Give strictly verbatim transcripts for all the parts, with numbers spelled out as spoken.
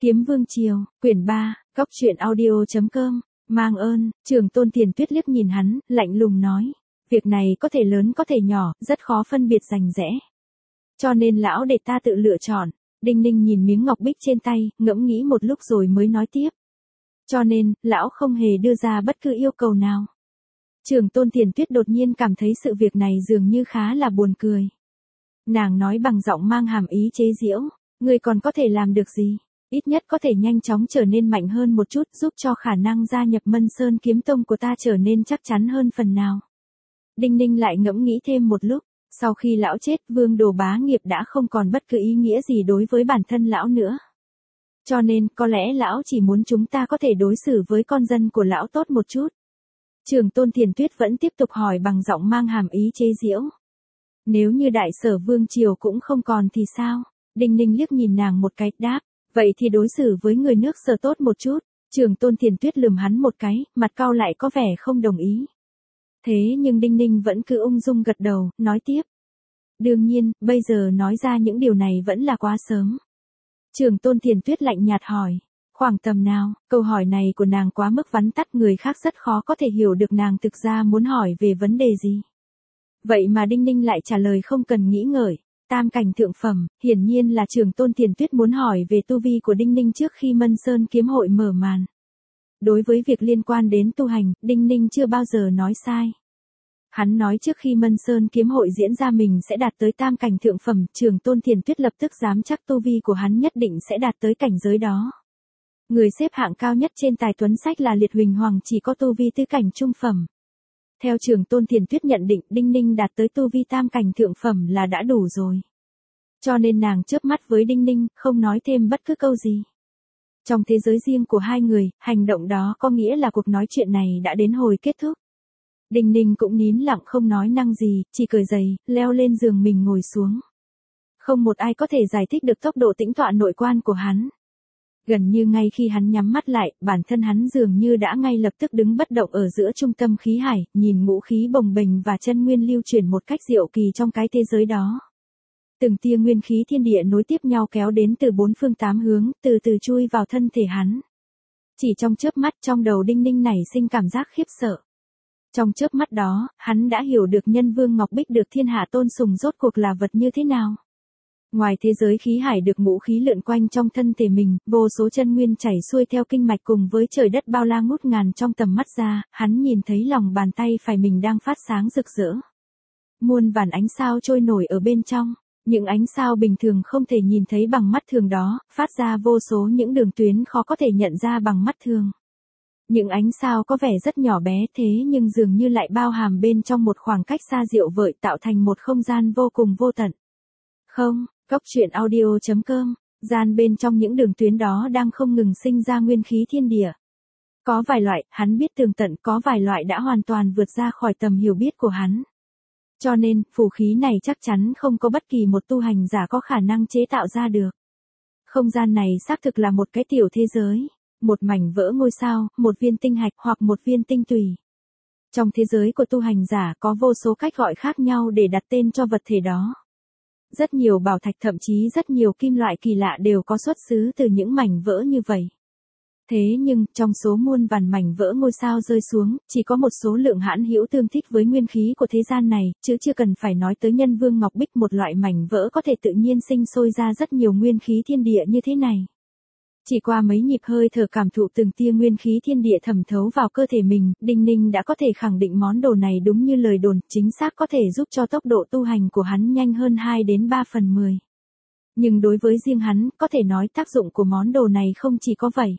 Kiếm Vương Triều, quyển ba, góc truyện audio chấm com, mang ơn, Trường Tôn Tiền Tuyết liếc nhìn hắn, lạnh lùng nói. Việc này có thể lớn có thể nhỏ, rất khó phân biệt rành rẽ. Cho nên lão để ta tự lựa chọn. Đinh Ninh nhìn miếng ngọc bích trên tay, ngẫm nghĩ một lúc rồi mới nói tiếp. Cho nên, lão không hề đưa ra bất cứ yêu cầu nào. Trường Tôn Tiền Tuyết đột nhiên cảm thấy sự việc này dường như khá là buồn cười. Nàng nói bằng giọng mang hàm ý chế giễu, ngươi còn có thể làm được gì? Ít nhất có thể nhanh chóng trở nên mạnh hơn một chút, giúp cho khả năng gia nhập Mân Sơn Kiếm Tông của ta trở nên chắc chắn hơn phần nào. Đinh Ninh lại ngẫm nghĩ thêm một lúc, sau khi lão chết, Vương Đồ Bá Nghiệp đã không còn bất cứ ý nghĩa gì đối với bản thân lão nữa. Cho nên, có lẽ lão chỉ muốn chúng ta có thể đối xử với con dân của lão tốt một chút. Trường Tôn Tiền Tuyết vẫn tiếp tục hỏi bằng giọng mang hàm ý chế giễu. Nếu như Đại Sở Vương Triều cũng không còn thì sao? Đinh Ninh liếc nhìn nàng một cái, đáp. Vậy thì đối xử với người nước Sở tốt một chút. Trường Tôn Tiền Tuyết lườm hắn một cái, mặt cau lại có vẻ không đồng ý. Thế nhưng Đinh Ninh vẫn cứ ung dung gật đầu, nói tiếp. Đương nhiên, bây giờ nói ra những điều này vẫn là quá sớm. Trường Tôn Tiền Tuyết lạnh nhạt hỏi. Khoảng tầm nào? Câu hỏi này của nàng quá mức vắn tắt, người khác rất khó có thể hiểu được nàng thực ra muốn hỏi về vấn đề gì. Vậy mà Đinh Ninh lại trả lời không cần nghĩ ngợi. Tam cảnh thượng phẩm, hiển nhiên là Trường Tôn Tiền Tuyết muốn hỏi về tu vi của Đinh Ninh trước khi Mân Sơn Kiếm Hội mở màn. Đối với việc liên quan đến tu hành, Đinh Ninh chưa bao giờ nói sai. Hắn nói trước khi Mân Sơn Kiếm Hội diễn ra mình sẽ đạt tới tam cảnh thượng phẩm, Trường Tôn Tiền Tuyết lập tức dám chắc tu vi của hắn nhất định sẽ đạt tới cảnh giới đó. Người xếp hạng cao nhất trên tài tuấn sách là Liệt Huỳnh Hoàng chỉ có tu vi tứ cảnh trung phẩm. Theo Trường Tôn Tiền Tuyết nhận định, Đinh Ninh đạt tới tu vi tam cảnh thượng phẩm là đã đủ rồi. Cho nên nàng chớp mắt với Đinh Ninh, không nói thêm bất cứ câu gì. Trong thế giới riêng của hai người, hành động đó có nghĩa là cuộc nói chuyện này đã đến hồi kết thúc. Đinh Ninh cũng nín lặng không nói năng gì, chỉ cởi giày, leo lên giường mình ngồi xuống. Không một ai có thể giải thích được tốc độ tĩnh tọa nội quan của hắn. Gần như ngay khi hắn nhắm mắt lại, bản thân hắn dường như đã ngay lập tức đứng bất động ở giữa trung tâm khí hải, nhìn ngũ khí bồng bềnh và chân nguyên lưu chuyển một cách diệu kỳ trong cái thế giới đó. Từng tia nguyên khí thiên địa nối tiếp nhau kéo đến từ bốn phương tám hướng, từ từ chui vào thân thể hắn. Chỉ trong chớp mắt, trong đầu Đinh Ninh nảy sinh cảm giác khiếp sợ. Trong chớp mắt đó, hắn đã hiểu được Nhân Vương Ngọc Bích được thiên hạ tôn sùng rốt cuộc là vật như thế nào. Ngoài thế giới khí hải được ngũ khí lượn quanh trong thân thể mình, vô số chân nguyên chảy xuôi theo kinh mạch cùng với trời đất bao la ngút ngàn trong tầm mắt ra, hắn nhìn thấy lòng bàn tay phải mình đang phát sáng rực rỡ. Muôn vàn ánh sao trôi nổi ở bên trong, những ánh sao bình thường không thể nhìn thấy bằng mắt thường đó, phát ra vô số những đường tuyến khó có thể nhận ra bằng mắt thường. Những ánh sao có vẻ rất nhỏ bé thế nhưng dường như lại bao hàm bên trong một khoảng cách xa diệu vời tạo thành một không gian vô cùng vô tận. Không, góc truyện audio chấm com, gian bên trong những đường tuyến đó đang không ngừng sinh ra nguyên khí thiên địa. Có vài loại, hắn biết tường tận, có vài loại đã hoàn toàn vượt ra khỏi tầm hiểu biết của hắn. Cho nên, phù khí này chắc chắn không có bất kỳ một tu hành giả có khả năng chế tạo ra được. Không gian này xác thực là một cái tiểu thế giới, một mảnh vỡ ngôi sao, một viên tinh hạch hoặc một viên tinh tùy. Trong thế giới của tu hành giả có vô số cách gọi khác nhau để đặt tên cho vật thể đó. Rất nhiều bảo thạch thậm chí rất nhiều kim loại kỳ lạ đều có xuất xứ từ những mảnh vỡ như vậy. Thế nhưng, trong số muôn vàn mảnh vỡ ngôi sao rơi xuống, chỉ có một số lượng hãn hữu tương thích với nguyên khí của thế gian này, chứ chưa cần phải nói tới Nhân Vương Ngọc Bích, một loại mảnh vỡ có thể tự nhiên sinh sôi ra rất nhiều nguyên khí thiên địa như thế này. Chỉ qua mấy nhịp hơi thở cảm thụ từng tia nguyên khí thiên địa thẩm thấu vào cơ thể mình, Đinh Ninh đã có thể khẳng định món đồ này đúng như lời đồn, chính xác có thể giúp cho tốc độ tu hành của hắn nhanh hơn hai đến ba phần mười. Nhưng đối với riêng hắn, có thể nói tác dụng của món đồ này không chỉ có vậy.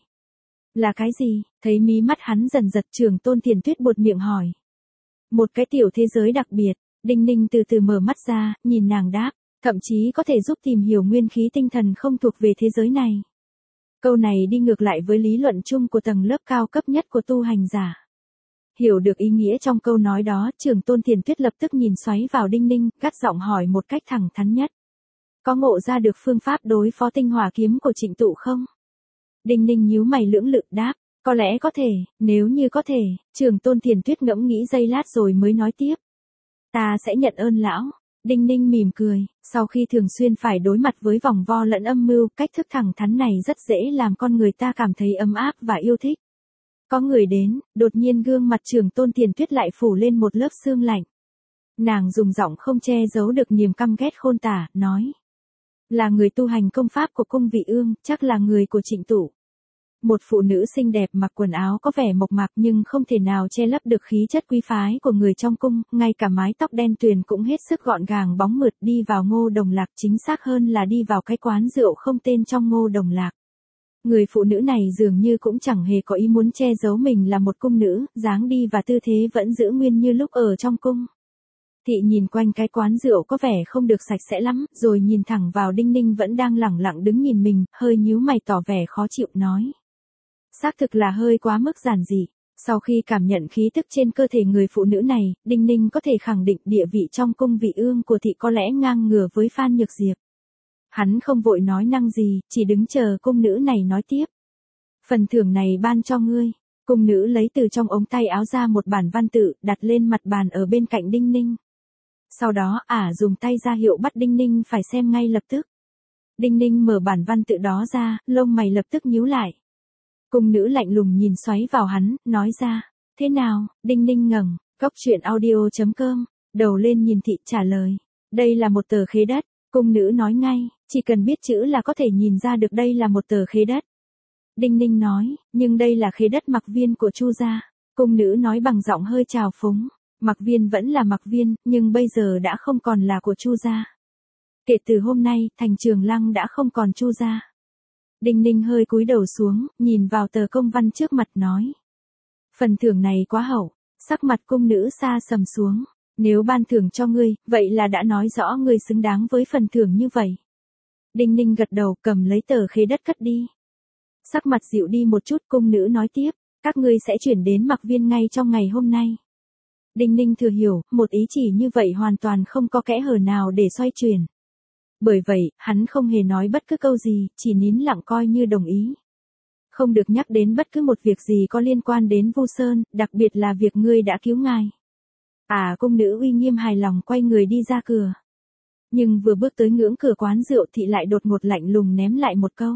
Là cái gì? Thấy mí mắt hắn dần giật, Trường Tôn Tiền Tuyết buột miệng hỏi. Một cái tiểu thế giới đặc biệt. Đinh Ninh từ từ mở mắt ra, nhìn nàng đáp, thậm chí có thể giúp tìm hiểu nguyên khí tinh thần không thuộc về thế giới này. Câu này đi ngược lại với lý luận chung của tầng lớp cao cấp nhất của tu hành giả. Hiểu được ý nghĩa trong câu nói đó, Trường Tôn Tiền Tuyết lập tức nhìn xoáy vào Đinh Ninh, gắt giọng hỏi một cách thẳng thắn nhất. Có ngộ ra được phương pháp đối phó tinh hỏa kiếm của Trịnh Tụ không? Đinh Ninh nhíu mày lưỡng lự đáp, có lẽ có thể, nếu như có thể. Trường Tôn Tiền Tuyết ngẫm nghĩ giây lát rồi mới nói tiếp. Ta sẽ nhận ơn lão. Đinh Ninh mỉm cười, sau khi thường xuyên phải đối mặt với vòng vo lẫn âm mưu, cách thức thẳng thắn này rất dễ làm con người ta cảm thấy ấm áp và yêu thích. Có người đến, đột nhiên gương mặt Trường Tôn Tiền Tuyết lại phủ lên một lớp sương lạnh. Nàng dùng giọng không che giấu được niềm căm ghét khôn tả, nói. Là người tu hành công pháp của cung vị ương, chắc là người của Trịnh Tụ. Một phụ nữ xinh đẹp mặc quần áo có vẻ mộc mạc nhưng không thể nào che lấp được khí chất quý phái của người trong cung, ngay cả mái tóc đen tuyền cũng hết sức gọn gàng bóng mượt, đi vào Ngô Đồng Lạc, chính xác hơn là đi vào cái quán rượu không tên trong Ngô Đồng Lạc. Người phụ nữ này dường như cũng chẳng hề có ý muốn che giấu mình là một cung nữ, dáng đi và tư thế vẫn giữ nguyên như lúc ở trong cung. Thị nhìn quanh cái quán rượu có vẻ không được sạch sẽ lắm, rồi nhìn thẳng vào Đinh Ninh vẫn đang lẳng lặng đứng nhìn mình, hơi nhíu mày tỏ vẻ khó chịu nói. Xác thực là hơi quá mức giản dị. Sau khi cảm nhận khí tức trên cơ thể người phụ nữ này, Đinh Ninh có thể khẳng định địa vị trong cung vị ương của thị có lẽ ngang ngửa với Phan Nhược Diệp. Hắn không vội nói năng gì, chỉ đứng chờ cung nữ này nói tiếp. Phần thưởng này ban cho ngươi. Cung nữ lấy từ trong ống tay áo ra một bản văn tự, đặt lên mặt bàn ở bên cạnh Đinh Ninh. Sau đó ả dùng tay ra hiệu bắt Đinh Ninh phải xem ngay lập tức. Đinh Ninh mở bản văn tự đó ra, lông mày lập tức nhíu lại. Cung nữ lạnh lùng nhìn xoáy vào hắn, nói ra. Thế nào? Đinh Ninh ngẩng, cốc truyện audio chấm com, đầu lên nhìn thị trả lời. Đây là một tờ khế đất. Cung nữ nói ngay, chỉ cần biết chữ là có thể nhìn ra được đây là một tờ khế đất. Đinh Ninh nói, nhưng đây là khế đất Mặc Viên của Chu gia. Cung nữ nói bằng giọng hơi trào phúng. Mặc Viên vẫn là Mặc Viên, nhưng bây giờ đã không còn là của Chu gia. Kể từ hôm nay, thành Trường Lăng đã không còn Chu gia. Đinh Ninh hơi cúi đầu xuống, nhìn vào tờ công văn trước mặt nói. Phần thưởng này quá hậu, sắc mặt cung nữ xa sầm xuống. Nếu ban thưởng cho ngươi, vậy là đã nói rõ ngươi xứng đáng với phần thưởng như vậy. Đinh Ninh gật đầu, cầm lấy tờ khế đất cất đi. Sắc mặt dịu đi một chút, cung nữ nói tiếp, các ngươi sẽ chuyển đến Mặc Viên ngay trong ngày hôm nay. Đinh Ninh thừa hiểu, một ý chỉ như vậy hoàn toàn không có kẽ hở nào để xoay chuyển. Bởi vậy, hắn không hề nói bất cứ câu gì, chỉ nín lặng coi như đồng ý. Không được nhắc đến bất cứ một việc gì có liên quan đến Vu Sơn, đặc biệt là việc ngươi đã cứu ngài. À, cung nữ uy nghiêm hài lòng quay người đi ra cửa. Nhưng vừa bước tới ngưỡng cửa quán rượu thị lại đột ngột lạnh lùng ném lại một câu.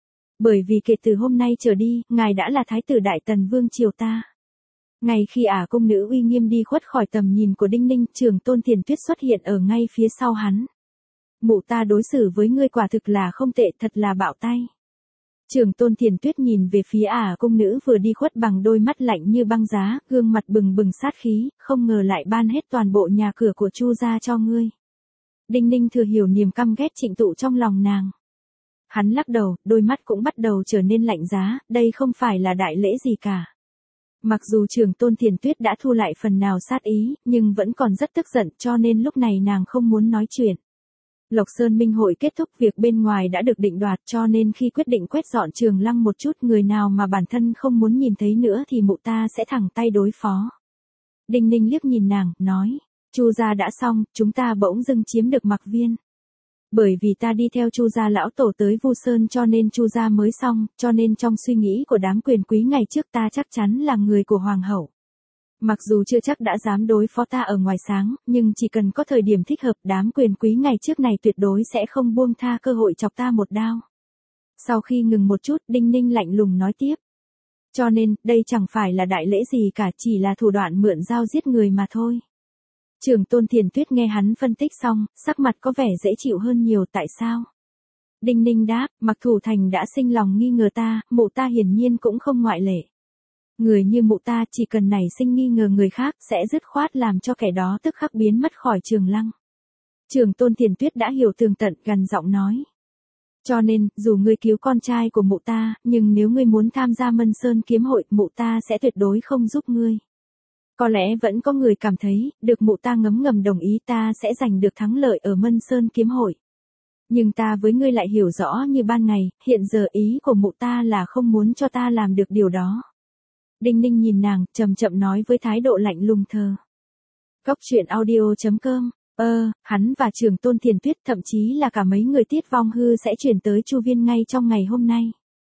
Bởi vì kể từ hôm nay trở đi, ngài đã là thái tử Đại Tần Vương triều ta. Ngay khi ả à cung nữ uy nghiêm đi khuất khỏi tầm nhìn của Đinh Ninh, Trường Tôn Tiền Tuyết xuất hiện ở ngay phía sau hắn. Mụ ta đối xử với ngươi quả thực là không tệ, thật là bạo tay. Trường Tôn Tiền Tuyết nhìn về phía ả à cung nữ vừa đi khuất bằng đôi mắt lạnh như băng giá, gương mặt bừng bừng sát khí, không ngờ lại ban hết toàn bộ nhà cửa của Chu gia cho ngươi. Đinh Ninh thừa hiểu niềm căm ghét Trịnh Tụ trong lòng nàng. Hắn lắc đầu, đôi mắt cũng bắt đầu trở nên lạnh giá, đây không phải là đại lễ gì cả. Mặc dù Trường Tôn Tiền Tuyết đã thu lại phần nào sát ý, nhưng vẫn còn rất tức giận, cho nên lúc này nàng không muốn nói chuyện. Lộc Sơn Minh hội kết thúc, việc bên ngoài đã được định đoạt, cho nên khi quyết định quét dọn Trường Lăng một chút, người nào mà bản thân không muốn nhìn thấy nữa thì mụ ta sẽ thẳng tay đối phó. Đinh Ninh liếc nhìn nàng, nói, Chu gia đã xong, chúng ta bỗng dưng chiếm được Mặc Viên. Bởi vì ta đi theo Chu gia lão tổ tới Vu Sơn cho nên Chu gia mới xong, cho nên trong suy nghĩ của đám quyền quý ngày trước ta chắc chắn là người của hoàng hậu. Mặc dù chưa chắc đã dám đối phó ta ở ngoài sáng, nhưng chỉ cần có thời điểm thích hợp, đám quyền quý ngày trước này tuyệt đối sẽ không buông tha cơ hội chọc ta một đao. Sau khi ngừng một chút, Đinh Ninh lạnh lùng nói tiếp. Cho nên, đây chẳng phải là đại lễ gì cả, chỉ là thủ đoạn mượn dao giết người mà thôi. Trường Tôn Tiền Tuyết nghe hắn phân tích xong, sắc mặt có vẻ dễ chịu hơn nhiều. Tại sao? Đinh Ninh đáp, Mặc Thủ Thành đã sinh lòng nghi ngờ ta, mụ ta hiển nhiên cũng không ngoại lệ. Người như mụ ta chỉ cần nảy sinh nghi ngờ người khác sẽ dứt khoát làm cho kẻ đó tức khắc biến mất khỏi Trường Lăng. Trường Tôn Tiền Tuyết đã hiểu tường tận, gằn giọng nói. Cho nên, dù ngươi cứu con trai của mụ ta, nhưng nếu ngươi muốn tham gia Mân Sơn kiếm hội, mụ ta sẽ tuyệt đối không giúp ngươi. Có lẽ vẫn có người cảm thấy, được mụ ta ngấm ngầm đồng ý ta sẽ giành được thắng lợi ở Mân Sơn kiếm hội. Nhưng ta với ngươi lại hiểu rõ như ban ngày, hiện giờ ý của mụ ta là không muốn cho ta làm được điều đó. Đinh Ninh nhìn nàng, chậm chậm nói với thái độ lạnh lùng thờ. Cốc truyện audio chấm com, ơ, hắn và Trường Tôn Tiền Tuyết, thậm chí là cả mấy người Tiết Vong Hư sẽ chuyển tới Chu Viên ngay trong ngày hôm nay.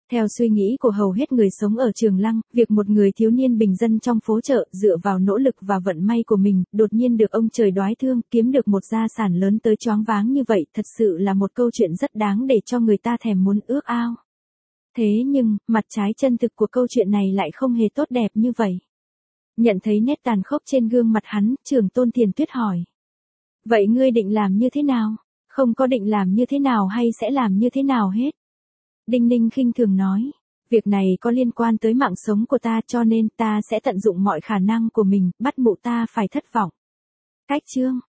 Theo suy nghĩ của hầu hết người sống ở Trường Lăng, việc một người thiếu niên bình dân trong phố chợ dựa vào nỗ lực và vận may của mình, đột nhiên được ông trời đoái thương, kiếm được một gia sản lớn tới choáng váng như vậy, thật sự là một câu chuyện rất đáng để cho người ta thèm muốn ước ao. Thế nhưng, mặt trái chân thực của câu chuyện này lại không hề tốt đẹp như vậy. Nhận thấy nét tàn khốc trên gương mặt hắn, Trường Tôn Thiền Tuyết hỏi. Vậy ngươi định làm như thế nào? Không có định làm như thế nào hay sẽ làm như thế nào hết. Đinh Ninh khinh thường nói. Việc này có liên quan tới mạng sống của ta cho nên ta sẽ tận dụng mọi khả năng của mình, bắt mụ ta phải thất vọng. Cách chương.